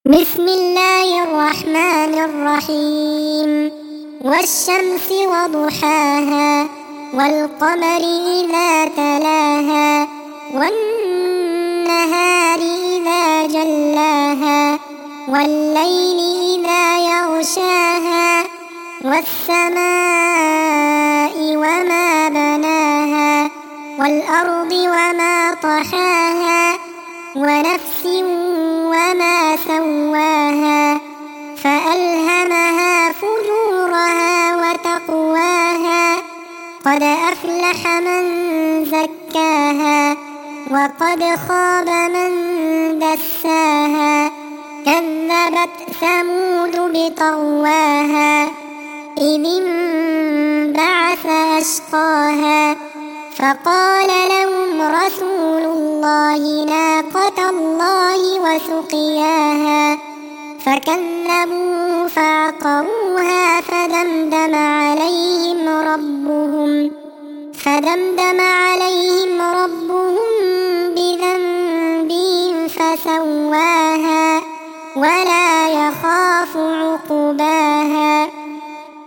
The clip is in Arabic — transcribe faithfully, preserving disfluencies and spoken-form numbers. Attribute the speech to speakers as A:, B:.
A: بسم الله الرحمن الرحيم والشمس وضحاها والقمر إذا تلاها والنهار إذا جلاها والليل إذا يغشاها والسماء وما بناها والأرض وما طحاها ونفس وما سواها فألهمها فجورها وتقواها قد أفلح من زكاها وقد خاب من دساها كذبت ثمود بطغواها إذ انبعث أشقاها فقال لهم رسول الله ناقة الله وسقياها فكذبوه فعقروها فدمدم عليهم ربهم فدمدم عليهم ربهم بذنبهم فسواها ولا يخاف عقباها.